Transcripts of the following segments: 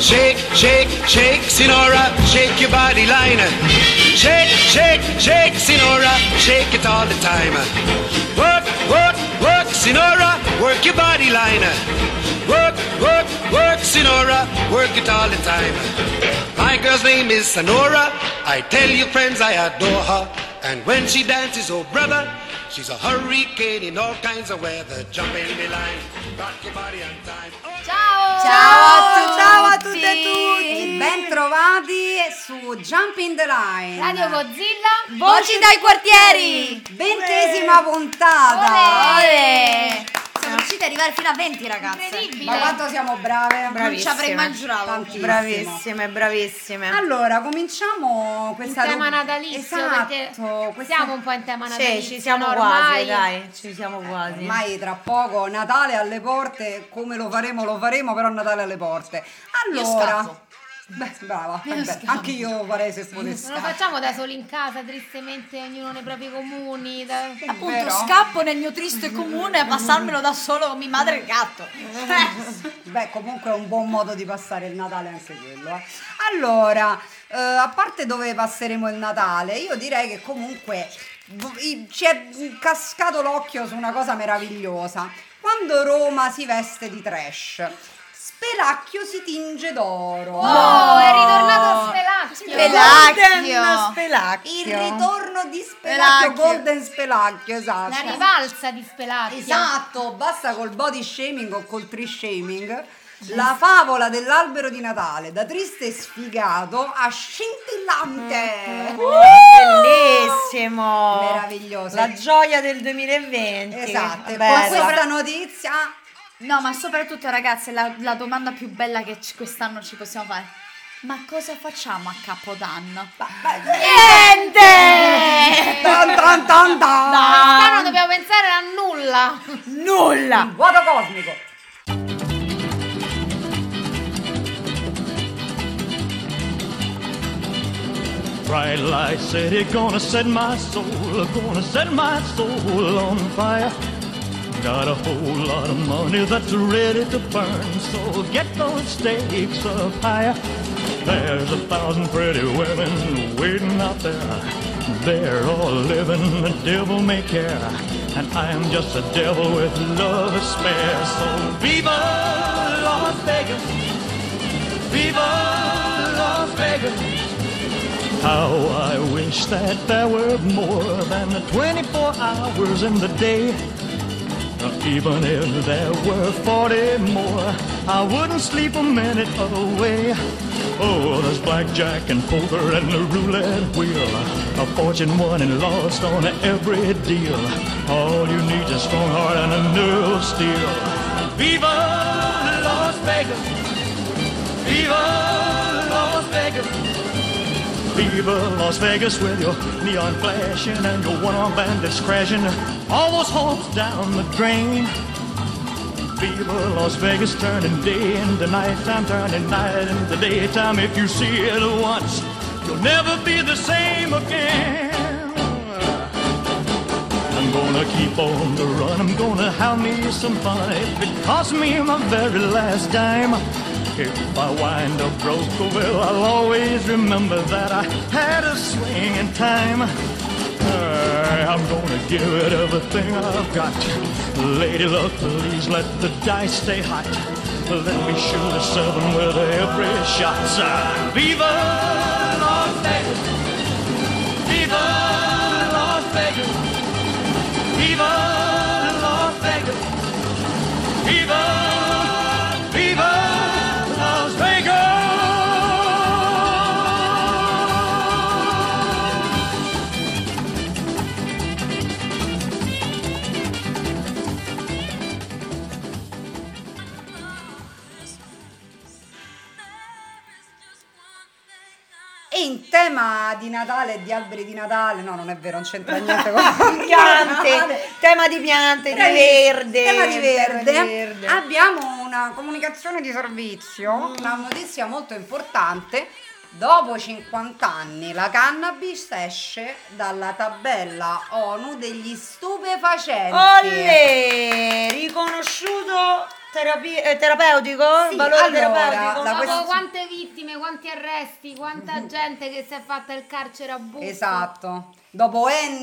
Shake, shake, shake, Sinora, shake your body line. Shake, shake, shake, Sinora, shake it all the time. Work, work, work, Sinora, work your body line. Work, work, work, Sinora, work it all the time. My girl's name is Sonora. I tell you friends I adore her. And when she dances, oh brother, she's a hurricane in all kinds of weather. Jump in the line, rock your body on time. Ciao! Ciao a tutte e tutti! Ben trovati su Jump in the Line, Radio Godzilla, Voci dai quartieri! 20ª puntata! Olè! Siamo riusciti ad arrivare fino a 20, ragazze. Incredibile! Ma quanto siamo brave! Non ci avrei mai giurato. Tantissimo. Bravissime. Allora, cominciamo questa In tema natalizio, Esatto, siamo un po' in tema natalizio. Sì, ci siamo ormai. quasi, dai, ci siamo quasi. ormai tra poco Natale alle porte, come lo faremo, però Natale alle porte. Io Allora, scappo. beh, brava, Io vabbè, scappo. anche io farei se potessi. Non lo facciamo da soli in casa, tristemente ognuno nei propri comuni. Appunto, vero? scappo nel mio triste comune a passarmelo da solo con mia madre e il gatto. Beh, comunque è un buon modo di passare il Natale anche quello. Allora, a parte dove passeremo il Natale, io direi che comunque ci è cascato l'occhio su una cosa meravigliosa. Quando Roma si veste di trash, Spelacchio si tinge d'oro. Oh, è ritornato Spelacchio. Spelacchio. Il ritorno di Spelacchio. Spelacchio, Golden Spelacchio, esatto. La rivalsa di Spelacchio. Esatto, basta col body shaming o col tree shaming. La favola dell'albero di Natale, da triste e sfigato a scintillante. Bellissimo. Meraviglioso. La gioia del 2020. Esatto, e Bella. con questa notizia No, ma soprattutto, ragazze, la domanda più bella che quest'anno ci possiamo fare: ma cosa facciamo a Capodanno? Niente! tan tan tan tan. Quest'anno dobbiamo pensare a nulla. Nulla! Vuoto cosmico. Bright light city, gonna set my soul on fire. Got a whole lot of money that's ready to burn, so get those stakes up higher. There's 1,000 pretty women waiting out there. They're all living the devil may care, and I'm just a devil with love to spare. So viva Las Vegas, viva Las Vegas. How I wish that there were more than 24 hours in the day. Even if there were 40 more, I wouldn't sleep a minute away. Oh, there's blackjack and poker and the roulette wheel, a fortune won and lost on every deal. All you need is a strong heart and a nerve of steel. Viva Las Vegas! Viva Las Vegas! Viva Las Vegas with your neon flashing and your one-armed bandits crashing all those hopes down the drain. Viva Las Vegas, turning day into nighttime, turning night into daytime. If you see it once, you'll never be the same again. I'm gonna keep on the run, I'm gonna have me some fun. If it costs me my very last dime, if I wind up broke, well, I'll always remember that I had a swing in time. I'm gonna give it everything I've got. Lady luck, please let the dice stay hot. Let me shoot a 7 with every shot. Viva Las Vegas! Viva Las Vegas! Viva Las Vegas! Viva, viva Las Vegas! E in tema di Natale e di alberi di Natale, no, non è vero, non c'entra niente con Piante, tema di piante, di verde. Tema di verde. Tema di verde. Abbiamo una comunicazione di servizio, una notizia molto importante. Dopo 50 anni la cannabis esce dalla tabella ONU degli stupefacenti. Olè, riconosciuto terapeutico? Sì, Valore allora, terapeutico? la Dopo quante vittime, quanti arresti, quanta gente che si è fatta il carcere a buco. Esatto. Dopo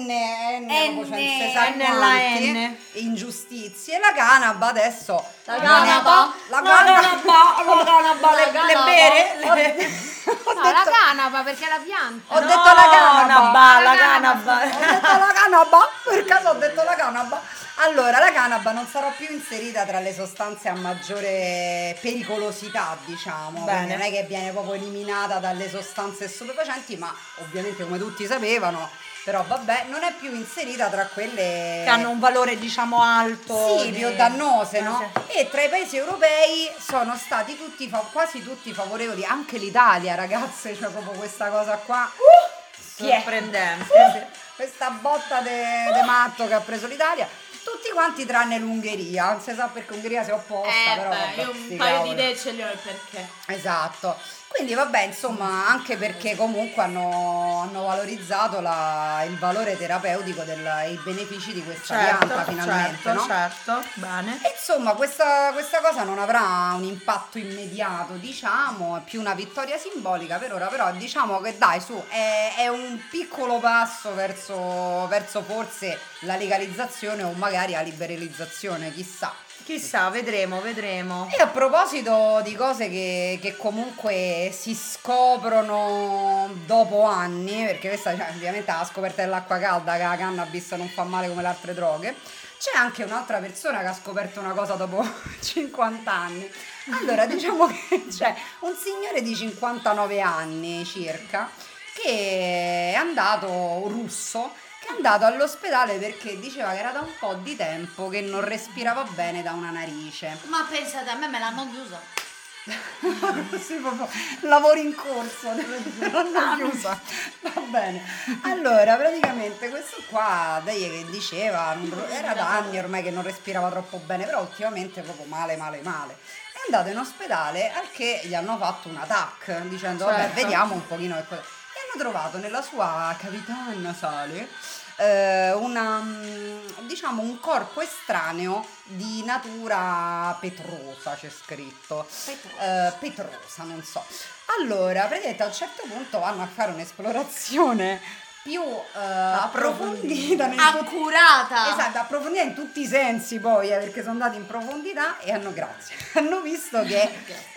dopo senza sa N la quanti N. ingiustizie, la canapa adesso La non è- canapa, la la canapa, canapa, le bere, ho No, la detto- canapa perché la pianta. Ho detto la canapa. la canapa. Ho detto la canapa, per caso ho detto la canapa. Allora, la canapa non sarà più inserita tra le sostanze a maggiore pericolosità, diciamo. Bene. Quindi non è che viene proprio eliminata dalle sostanze stupefacenti, ma ovviamente come tutti sapevano, però vabbè, non è più inserita tra quelle Che hanno un valore diciamo alto. sì, più dannose, no? Sì. E tra i paesi europei sono stati tutti quasi tutti favorevoli, anche l'Italia, ragazze, cioè proprio questa cosa qua. Chi è? Sorprendente. Questa botta de matto che ha preso l'Italia. Tutti quanti tranne l'Ungheria, non si sa perché l'Ungheria si è opposta, però vabbè, io sti un paio cavoli. di idee ce le ho il perché. Esatto. Quindi vabbè, insomma, anche perché comunque hanno valorizzato il valore terapeutico e i benefici di questa pianta finalmente, no? certo, bene. E insomma, questa cosa non avrà un impatto immediato, diciamo, è più una vittoria simbolica per ora, però diciamo che dai, su, è un piccolo passo verso forse la legalizzazione o magari la liberalizzazione, chissà. Chissà, vedremo. E a proposito di cose che comunque si scoprono dopo anni, perché questa ovviamente è la scoperta dell'acqua calda, che la cannabis non fa male come le altre droghe, c'è anche un'altra persona che ha scoperto una cosa dopo 50 anni. Allora, diciamo che c'è un signore di 59 anni circa, che è andato, russo, è andato all'ospedale perché diceva che era da un po' di tempo che non respirava bene da una narice. Ma pensate, a me l'hanno chiusa. Sì, proprio lavori in corso, non chiusa. Va bene. Allora, praticamente questo qua, dai, che diceva, era da anni ormai che non respirava troppo bene, però ultimamente proprio male. È andato in ospedale al che gli hanno fatto un TAC dicendo vabbè, Certo. vediamo un pochino che cosa. E hanno trovato nella sua cavità nasale diciamo un corpo estraneo di natura petrosa, c'è scritto petrosa, non so. Allora praticamente a un certo punto vanno a fare un'esplorazione più approfondita Accurata. esatto, approfondita in tutti i sensi poi, perché sono andati in profondità e hanno visto che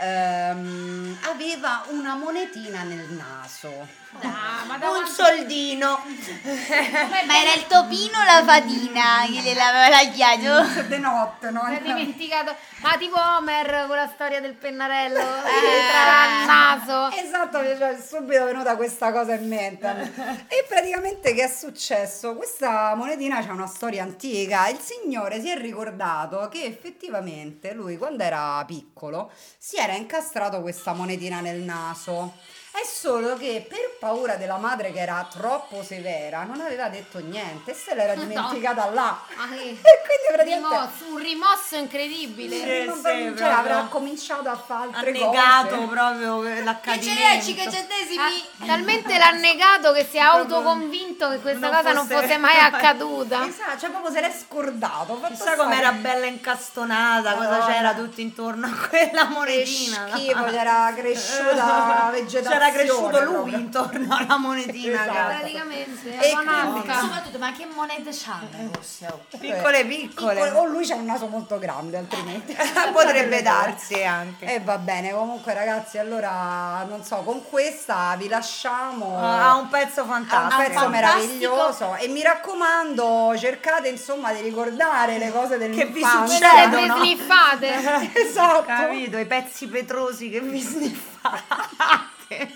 aveva una monetina nel naso. Un soldino. Ma era il topino o la fatina che le l'aveva tagliato? De notte, no? Mi ho dimenticato. Ma tipo Homer con la storia del pennarello tra il naso. Esatto, mi è subito venuta questa cosa in mente. E praticamente che è successo? Questa monetina c'ha una storia antica. Il signore si è ricordato che effettivamente lui quando era piccolo si era incastrato questa monetina nel naso. È solo che per paura della madre che era troppo severa non aveva detto niente e se l'era dimenticata là. Ah, sì. E quindi praticamente Un rimosso incredibile. Sì, non- sì, cioè, proprio. avrà cominciato a fare Ha altre negato cose. proprio Che l'accadimento. Talmente l'ha negato che si è autoconvinto che questa non cosa non fosse- fosse mai accaduta. Esatto, cioè proprio se l'è scordato. Fatto Chissà sta com'era che- bella incastonata, cosa Madonna. c'era tutto intorno a quella Che monetina. schifo, c'era cresciuta la vegetazione. C'era cresciuto lui proprio. intorno alla monetina. Esatto. cazzo. Praticamente, E la bananca. Soprattutto, ma che monete c'hanno queste? Piccole piccole. O lui c'ha un naso molto grande, altrimenti. Potrebbe darsi anche. E va bene, comunque ragazzi, allora non so, con questa vi lasciamo Ha un pezzo a un fantastico. pezzo meraviglioso e mi raccomando, cercate insomma di ricordare le cose Che vi dell'infanzia. succedono. Le sniffate. Esatto. Capito? I pezzi petrosi che vi sniffate.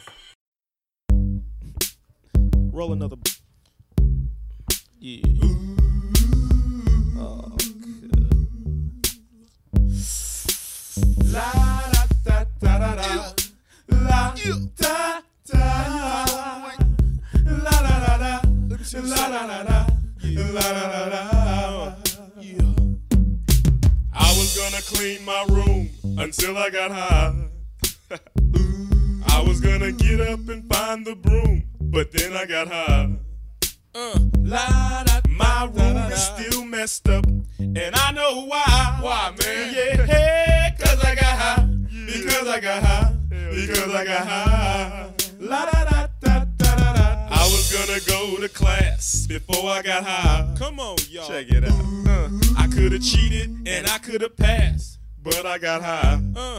Roll another. Yeah. Oh, la da da da da da. La da da. La da da da. La da da da. La da da da. Yeah. I was gonna clean my room until I got high. I was gonna get up and find the broom, but then I got high. My room is still messed up, and I know why. Why, man? Yeah, cause I got high. Because I got high. Because I got high. La da da da da da da. I was gonna go to class before I got high. Come on, y'all. Check it out. I could've cheated and I could've passed, but I got high.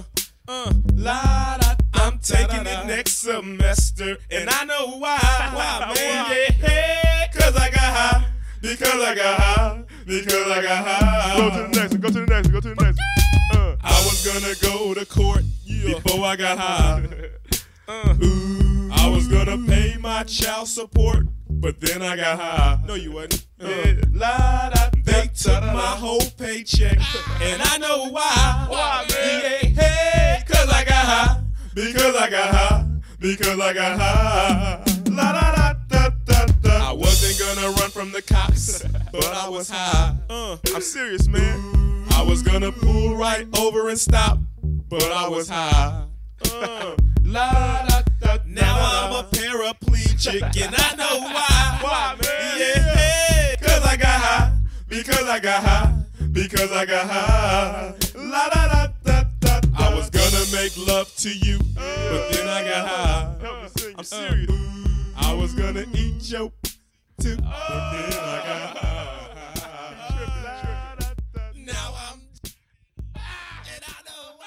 La da. I'm taking it next semester, and I know why. Why, man? Yeah, cause I got high. Because I got high. Because I got high. Go to the next one. Go to the next one. Go to the next one. I was gonna go to court before I got high. I was gonna pay my child support, but then I got high. No, you wasn't. They took my whole paycheck, and I know why. Why, man? Yeah, cause I got high. Because I got high. Because I got high. La da da da da da. I wasn't gonna run from the cops, but I was high. I'm serious, man. I was gonna pull right over and stop, but I was high. La da da. Now I'm a paraplegic, and I know why. Why, man? Yeah, cause I got high. Because I got high. Because I got high. La da da da da. I was gonna make love to you, but then I got high. I'm serious. I was gonna eat your too, but then I got high. Now I'm and I know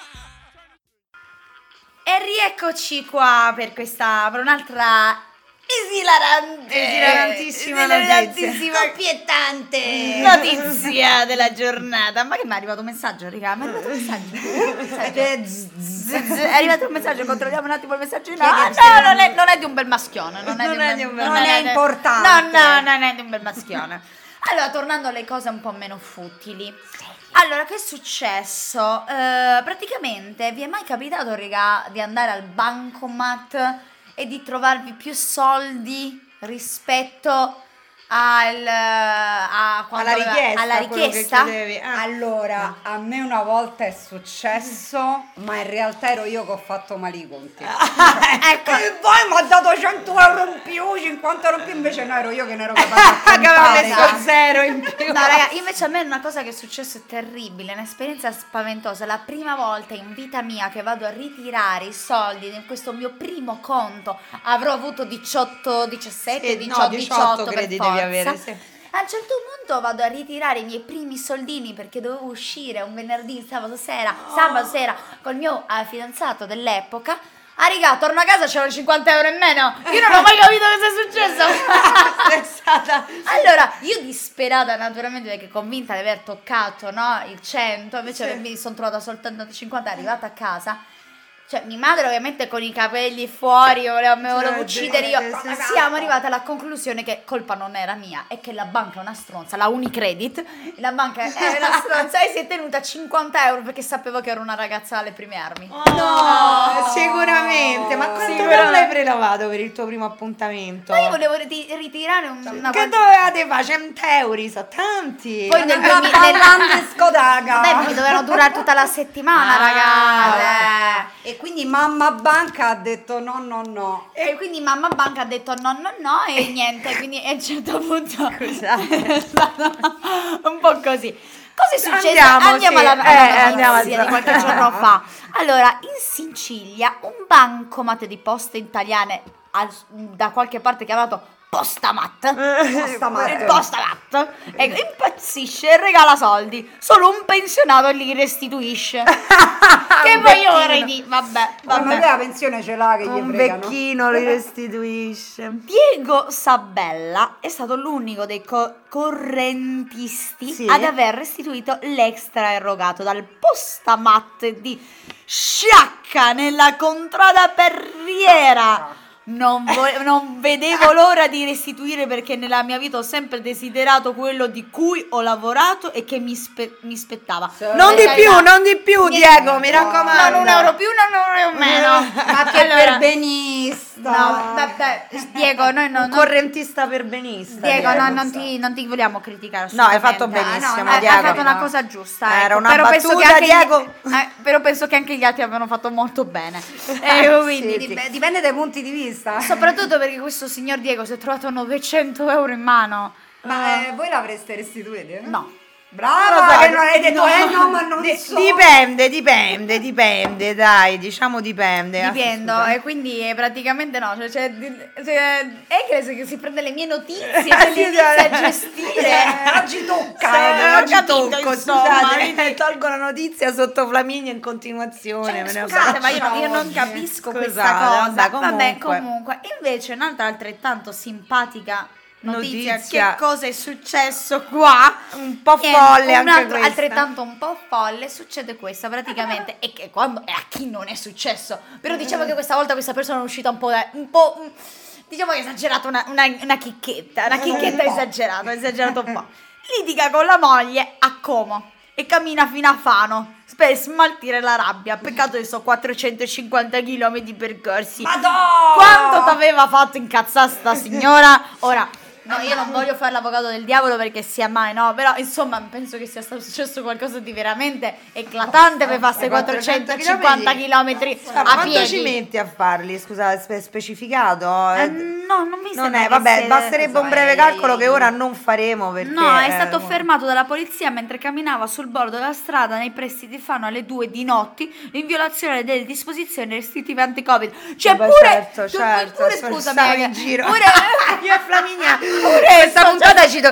why. E rieccoci qua per un'altra esilarantissima notizia, scoppiettante notizia della giornata. Ma che mi è arrivato un messaggio, raga? Mi è arrivato un messaggio. È arrivato un messaggio, controlliamo un attimo il messaggio. No, non è di un bel maschione. Non è importante. No, non è di un bel maschione. Allora, tornando alle cose un po' meno futili. Allora, che è successo? Praticamente, vi è mai capitato, raga, di andare al bancomat e di trovarvi più soldi rispetto alla richiesta? Allora, a me una volta è successo, ma in realtà ero io che ho fatto male i conti. Ecco. E poi mi ha dato 100 euro in più, 50 euro in più, invece no, ero io che ne ero capace che aveva messo zero in più. No, raga, invece a me una cosa che è successa è terribile, un'esperienza spaventosa. La prima volta in vita mia che vado a ritirare i soldi in questo mio primo conto, avrò avuto 18 credi per forza. Devi avere, sì. A un certo punto vado a ritirare i miei primi soldini perché dovevo uscire un venerdì, sabato sera col mio fidanzato dell'epoca. Raga, torno a casa, c'erano 50 euro in meno. Io non ho mai capito cosa è successo. Allora, io disperata naturalmente, perché convinta di aver toccato, no, il 100, invece mi sono trovata soltanto 50, arrivata a casa. Cioè, mia madre ovviamente con i capelli fuori, mi volevo uccidere io. Siamo arrivate alla conclusione che colpa non era mia, e che la banca è una stronza, la Unicredit, la banca è una stronza, e si è tenuta 50 euro perché sapevo che ero una ragazza alle prime armi. No, sicuramente. Ma quanto l'hai prelevato per il tuo primo appuntamento? Ma io volevo ritirare una che dovevate fare? 100 euro, sono tanti. Poi nel scodaga. mi dovevano durare tutta la settimana, ragazzi. E quindi mamma banca ha detto no. E quindi mamma banca ha detto no e niente, quindi a un certo punto è stato un po' così. Cosa è successo? Andiamo alla notizia di qualche giorno fa. Allora, in Sicilia un bancomat di Poste Italiane da qualche parte chiamato Postamat, il Postamat, impazzisce e regala soldi, solo un pensionato li restituisce. Che voglio ora di vabbè. Ma la pensione ce l'ha che gli un fregano. vecchino li restituisce. Diego Sabella è stato l'unico dei correntisti ad aver restituito l'extra erogato dal Postamat di Sciacca nella contrada Perriera. Non vedevo l'ora di restituire, perché nella mia vita ho sempre desiderato quello di cui ho lavorato e che mi spettava. Non di più, Diego, mi raccomando. Non un euro più, non un euro meno. Ma che per benissimo. No, vabbè, Diego, noi non... correntista per benista. Diego, noi non ti vogliamo criticare. No, hai fatto assolutamente. benissimo, Hai Diego. fatto una cosa giusta. Era ecco. una Però penso che battuta, anche Diego. però penso che anche gli altri abbiano fatto molto bene. Quindi, Dipende dai punti di vista. soprattutto perché questo signor Diego si è trovato 900 euro in mano. Ma voi l'avreste restituito? No. Brava, che non hai detto no, ma non so. Dipende, dai, diciamo dipende. Dipendo, e quindi praticamente no, è che si prende le mie notizie, le inizia a gestire. Oggi tocca. Oggi capito, tocco, insomma, scusate, tolgo la notizia sotto Flaminia in continuazione. me ne Scusate, ma occupo. io non capisco questa Scusate, cosa. vabbè, Comunque. Invece un'altra altrettanto simpatica notizia. Notizia. Che cosa è successo qua? Un po' folle anche un'altra questa. altrettanto un po' folle. Succede questa praticamente e che quando e a chi non è successo, però diciamo che questa volta questa persona è uscita un po' diciamo che è esagerato una chicchetta ha esagerato un po'. Litiga con la moglie a Como e cammina fino a Fano per smaltire la rabbia. Peccato che sono 450 km percorsi. Madonna! Quanto t'aveva fatto incazzare sta signora? Ora, no, io non voglio fare l'avvocato del diavolo perché sia mai, no? Però insomma penso che sia stato successo qualcosa di veramente eclatante per fare 450 km a Quanto piedi. ci metti a farli? Scusa, specificato? No, non mi Non sembra è, che vabbè, sia- basterebbe un breve calcolo che ora non faremo perché... No, è stato fermato dalla polizia mentre camminava sul bordo della strada nei pressi di Fano alle 2 di notti in violazione delle disposizioni restrittive anti-Covid. Cioè Vabbè, pure, certo, pure stavo scusami, in giro. pure Io e Flaminia, questa puntata ci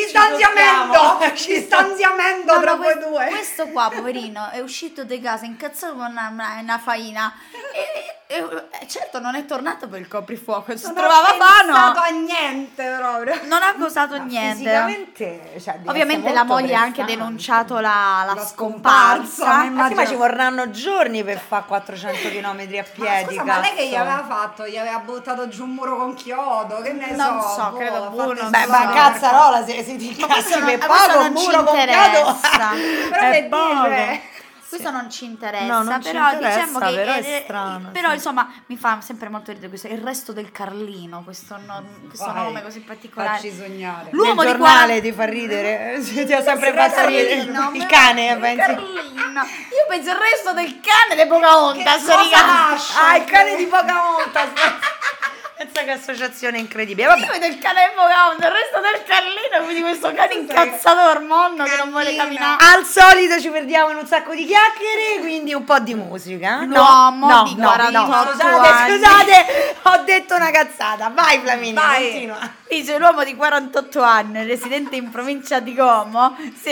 Distanziamento tra voi due. Questo qua, poverino, è uscito di casa incazzato con una faina e certo non è tornato per il coprifuoco, si trovava Non ha pensato Fano. a niente proprio. Non ha causato niente. fisicamente... Cioè, deve Ovviamente essere la molto moglie ha anche prestante. denunciato la scomparsa, scomparsa. Ma ci vorranno giorni per fare 400 km a piedi. Scusa, ma lei che gli cazzo. aveva fatto? Gli aveva buttato giù un muro con chiodo? Che ne Non so? so, credo, ha boh, fatto non Beh, so. ma cazzarola, se ti incazzi per poco, un muro con chiodo. Però È per poco. dire... Questo non ci interessa, No, non ci però interessa, diciamo che però è strano, però sì. insomma mi fa sempre molto ridere questo il resto del Carlino, questo nome così particolare. Facci sognare. L'uomo Il di giornale ti fa ridere? Ti ha sempre fatto ridere. Carlino, Il cane, pensi? Carlino. Io penso il resto del cane di Pocahontas, Ah, il cane di Pocahontas. Pensa che associazione incredibile. Vabbè. Io vedo il cane di Pocahontas, il resto del Carlino, quindi questo cane incazzato ormonno che non vuole camminare. Al solito ci perdiamo in un sacco di chiacchiere, quindi un po' di musica. L'uomo di 48 anni. Scusate, ho detto una cazzata. Vai Flaminia, Vai. continua. Dice l'uomo di 48 anni, residente in provincia di Como, si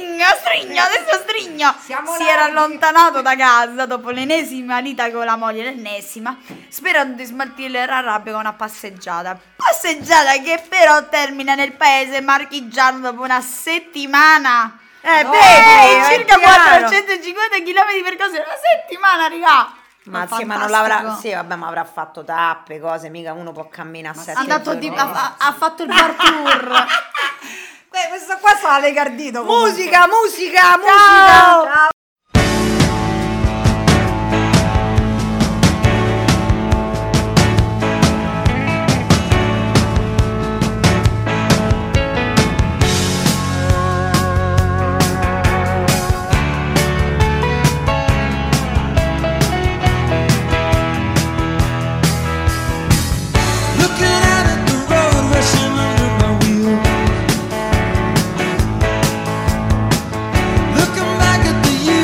Siamo era larghi. allontanato da casa dopo l'ennesima lita con la moglie, l'ennesima, sperando di smaltire la rabbia con una passeggiata. Passeggiata che però termina nel paese marchigiano dopo una settimana. Vedi, Circa è chiaro. 450 km percorsi, una settimana, raga. Ma sì, ma Fantastico. non l'avrà. Sì, vabbè, ma avrà fatto tappe, cose, mica uno può camminare a È 7 andato giorni. ha fatto il bar tour. Questo qua sarà legardito. Musica. Ciao. Looking out at the road rushing under my wheel. Looking back at the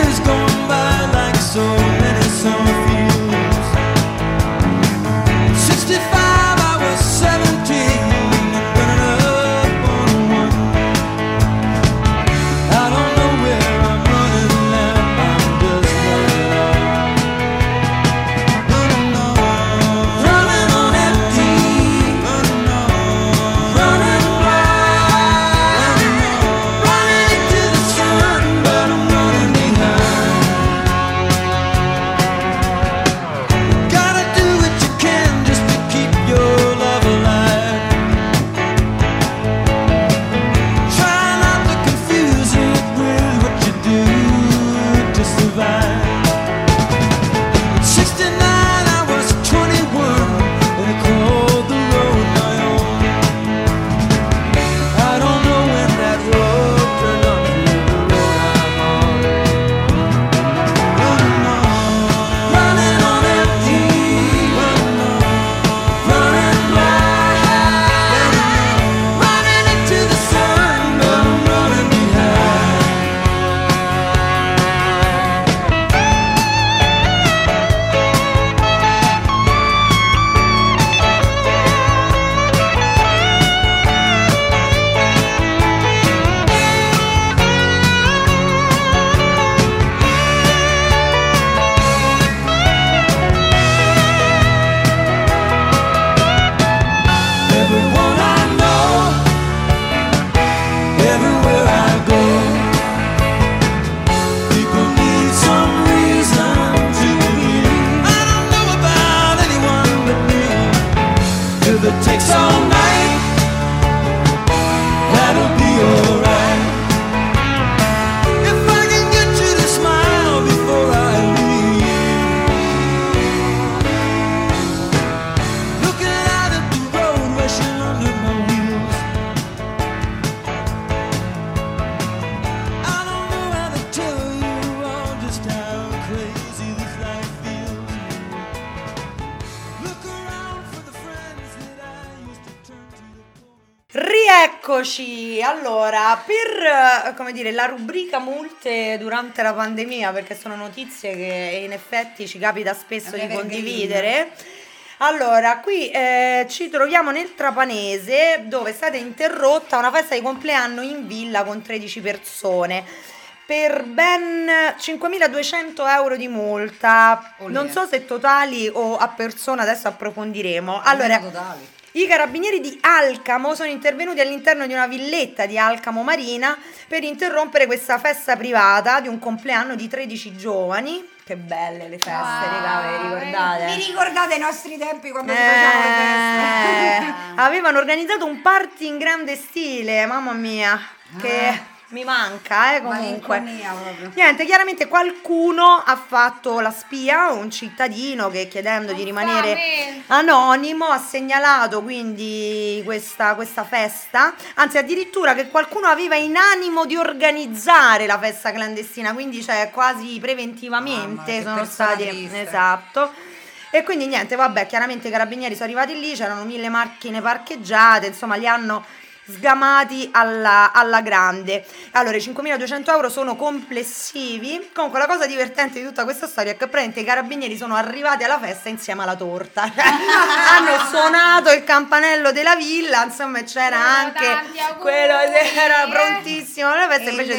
Eccoci, allora, per come dire, la rubrica multe durante la pandemia, perché sono notizie che in effetti ci capita spesso di condividere. Allora, qui ci troviamo nel Trapanese, dove è stata interrotta una festa di compleanno in villa con 13 persone per ben 5.200 euro di multa. Non so se totali o a persona, adesso approfondiremo. Allora, Totali. i carabinieri di Alcamo sono intervenuti all'interno di una villetta di Alcamo Marina per interrompere questa festa privata di un compleanno di 13 giovani. Che belle le feste, raga, ve le ricordate? Vi ricordate i nostri tempi quando si facevano le feste? Avevano organizzato un party in grande stile, mamma mia, che mi manca, comunque. Malinconia proprio. Niente, chiaramente qualcuno ha fatto la spia, un cittadino che chiedendo di rimanere anonimo ha segnalato quindi questa festa, anzi addirittura che qualcuno aveva in animo di organizzare la festa clandestina, quindi cioè quasi preventivamente che sono persona stati, triste. esatto. E quindi niente, vabbè, chiaramente i carabinieri sono arrivati lì, c'erano 1000 macchine parcheggiate, insomma li hanno sgamati alla grande. Allora, i 5.200 euro sono complessivi. Comunque la cosa divertente di tutta questa storia è che praticamente i carabinieri sono arrivati alla festa insieme alla torta. Hanno suonato il campanello della villa, insomma c'era anche quello che era prontissimo alla festa, invece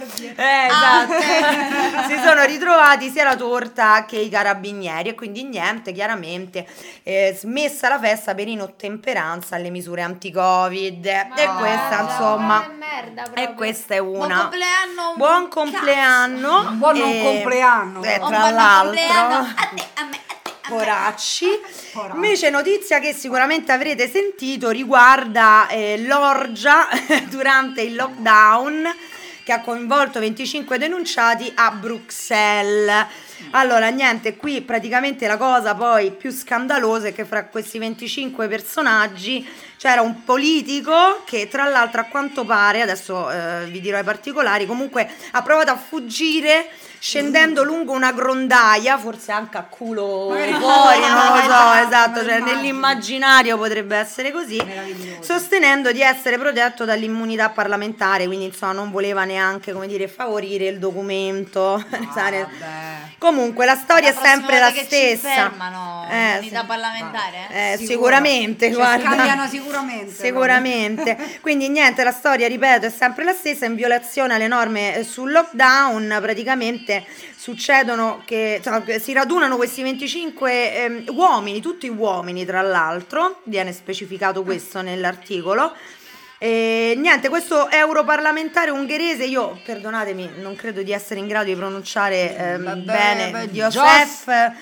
esatto. Si sono ritrovati sia la torta che i carabinieri e quindi niente, chiaramente smessa la festa per inottemperanza alle misure anti-Covid. E questa insomma e questa è una buon compleanno Buon non compleanno. tra l'altro poracci. Invece notizia che sicuramente avrete sentito riguarda l'orgia durante il lockdown che ha coinvolto 25 denunciati a Bruxelles. Allora, niente, qui praticamente la cosa poi più scandalosa è che fra questi 25 personaggi c'era un politico che tra l'altro a quanto pare, adesso vi dirò i particolari, comunque ha provato a fuggire scendendo lungo una grondaia, forse anche a culo fuori, non lo so, esatto, cioè nell'immaginario potrebbe essere così, sostenendo di essere protetto dall'immunità parlamentare, quindi insomma non voleva neanche, come dire, favorire il documento. Comunque la storia è sempre la che stessa. ci fermano l'unità parlamentare? Sicuramente, guarda. Cambiano sicuramente. Sicuramente. Quindi niente, la storia, ripeto, è sempre la stessa, in violazione alle norme sul lockdown, praticamente succedono che si radunano questi 25 uomini, tutti uomini tra l'altro, viene specificato questo nell'articolo. E niente, questo europarlamentare ungherese, io perdonatemi, non credo di essere in grado di pronunciare bene, Josef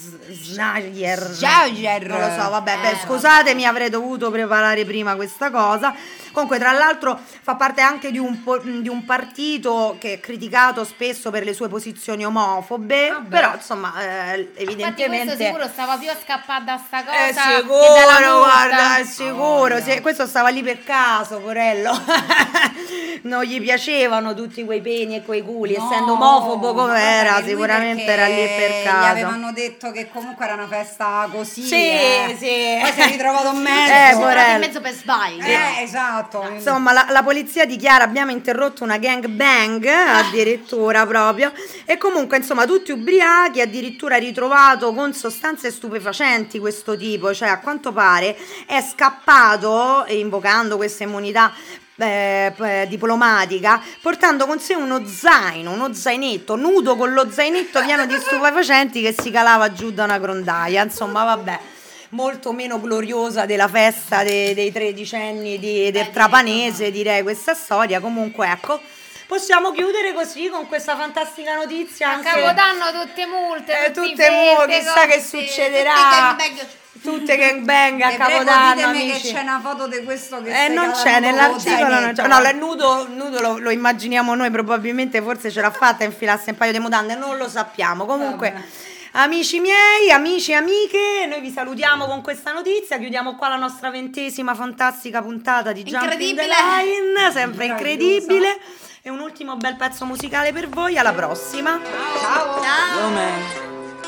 Sznajer, non lo so, vabbè, scusatemi, avrei dovuto preparare prima questa cosa. Comunque tra l'altro fa parte anche di un partito che è criticato spesso per le sue posizioni omofobe, però insomma evidentemente questo sicuro stava più a scappare da sta cosa sicuro, che dalla multa. guarda, è sicuro, questo stava lì per caso, porello. Non gli piacevano tutti quei peni e quei culi, essendo omofobo come era, sicuramente era lì per caso. Gli avevano detto che comunque era una festa così. Sì. Poi si è ritrovato in mezzo. porello. In mezzo per sbaglio. Esatto. Insomma, la polizia dichiara abbiamo interrotto una gang bang, addirittura proprio, e comunque insomma tutti ubriachi, addirittura ritrovato con sostanze stupefacenti questo tipo, cioè a quanto pare è scappato, invocando questa immunità diplomatica, portando con sé uno zainetto nudo con lo zainetto pieno di stupefacenti che si calava giù da una grondaia, insomma vabbè, molto meno gloriosa della festa dei tredicenni del Trapanese, direi, questa storia. Comunque ecco, possiamo chiudere così con questa fantastica notizia. A Anche Capodanno tutte multe, chissà che succederà. Tutte gangbang a Capodanno, ditemi amici. che c'è una foto di questo che Non c'è nell'articolo, non c'è. No, il nudo lo immaginiamo noi, probabilmente, forse ce l'ha fatta a infilarsi un paio di mutande, non lo sappiamo. Comunque, amici miei, amici e amiche, noi vi salutiamo con questa notizia, chiudiamo qua la nostra 20ª fantastica puntata di Jumping the Line, sempre incredibile. E un ultimo bel pezzo musicale per voi, alla prossima. Ciao. Yo, man.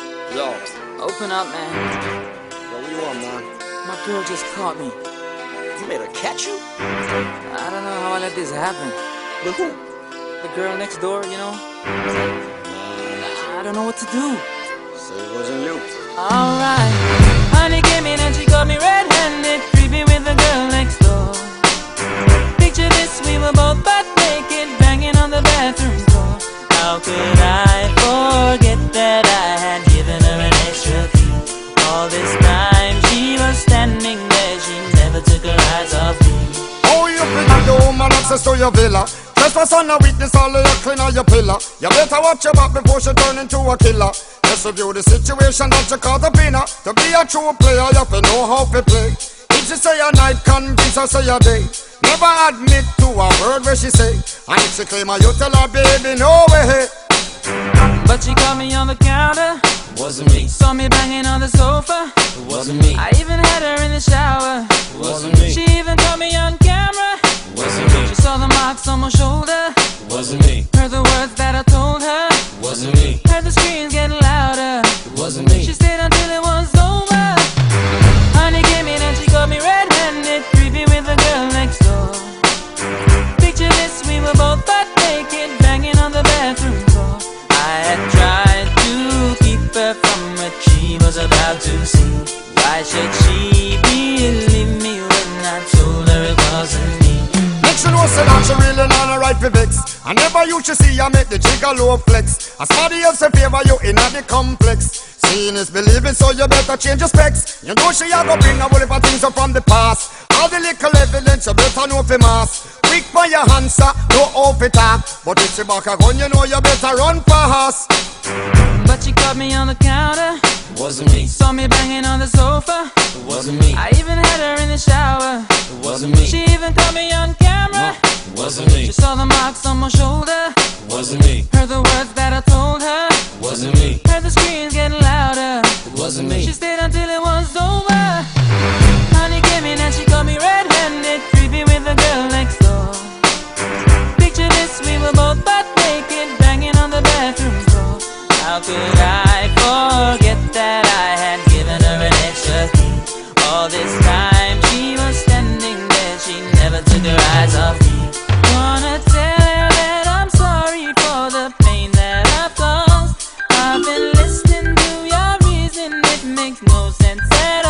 Yo. Open up, man. What do you want, man? My girl just caught me. You made her catch you? I don't know how I let this happen. With who? The girl next door, you know? I don't know what to do. So it wasn't you. Alright. Honey came in and she got me red-handed, creepy with the girl next door. Picture this, we were both butt naked, banging on the bathroom door. How could I forget that I had given her an extra key? All this time she was standing there, she never took her eyes off me. Oh, you bring the woman access to your villa. Trespass on a witness, all of your clean on your pillar. You better watch your back before she turn into a killer. Let's review the situation that you call the winner. To be a true player, you have to know how to play. If she say a night, convince her say a day. Never admit to a word where she say. And if she claim her, you tell her, baby, no way. But she caught me on the counter. Wasn't me. Saw me banging on the sofa. It wasn't me. I even had her in the shower. It wasn't me. She even caught me on camera. It wasn't me. She saw the marks on my shoulder. It wasn't me. Heard the words that I told her. It wasn't me. Heard the screams getting louder. It wasn't me. She stayed until it was over. Honey came in and she got me red-handed, creepy with the girl next door. Picture this, we were both butt naked, banging on the bathroom door. I had tried to keep her from what she was about to see. Why should she believe me when I told her it wasn't me? Next you know say that she really not a right for vex. I never used to see you make the jigger low flex. As somebody else in favor you in the complex. Seeing is believing, so you better change your specs. You know she a go bring a whole heap of things up from the past. All the little evidence you better know for mass. Quick for your answer, no off it talk. But if she back a gun, you know you better run fast. But she caught me on the counter. It wasn't me. Saw me banging on the sofa. It wasn't me. I even had her in the shower. It wasn't me. She even caught me on camera. It wasn't me. She saw the marks on my shoulder. It wasn't me. Heard the words that I told her. It wasn't me. Heard the screams getting louder. It wasn't me. She stayed until it was over. Honey came in and she got me red-handed, creepy with the girl next door. Picture this, we were both butt naked, banging on the bathroom door. How could I forget that I had given her an extra key? All this time she was standing there, she never took her eyes off me. Wanna tell her that I'm sorry for the pain that I've caused. I've been listening to your reason, it makes no sense at